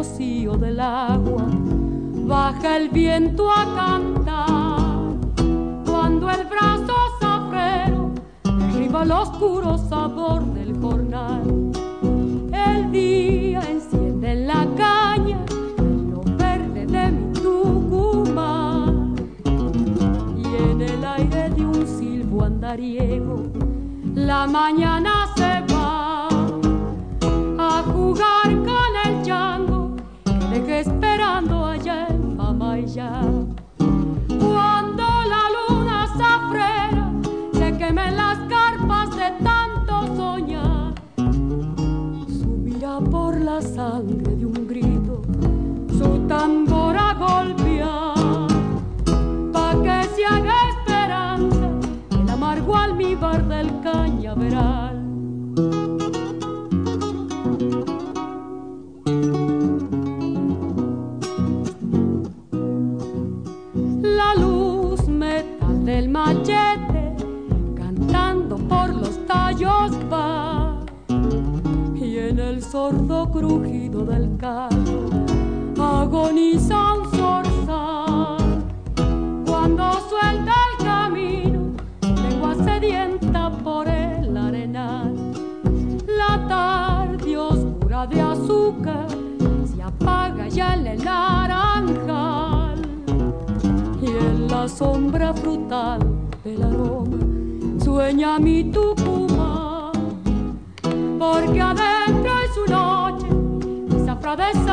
rocío del agua, baja el viento a cantar. Cuando el brazo zafrero derriba el oscuro sabor del jornal, el día enciende en la caña lo verde de mi Tucumán, y en el aire de un silbo andariego la mañana se va a jugar con el chango que dejé esperando allá en Pamayá. Cuando la luna zafrera se queme en las carpas de tanto soñar, subirá por la sangre de un grito su tambor a golpear, pa' que se haga esperanza el amargo almíbar del cañaveral. La luz metal del machete cantando por los tallos va, y en el sordo crujido del carro agoniza un zorzal. Cuando suelta el camino, lengua sedienta por el arenal, la tarde oscura de azúcar se apaga ya en el naranjal, y en la sombra frutal del aroma sueña mi Tucumán, porque adentro es su noche, esa frase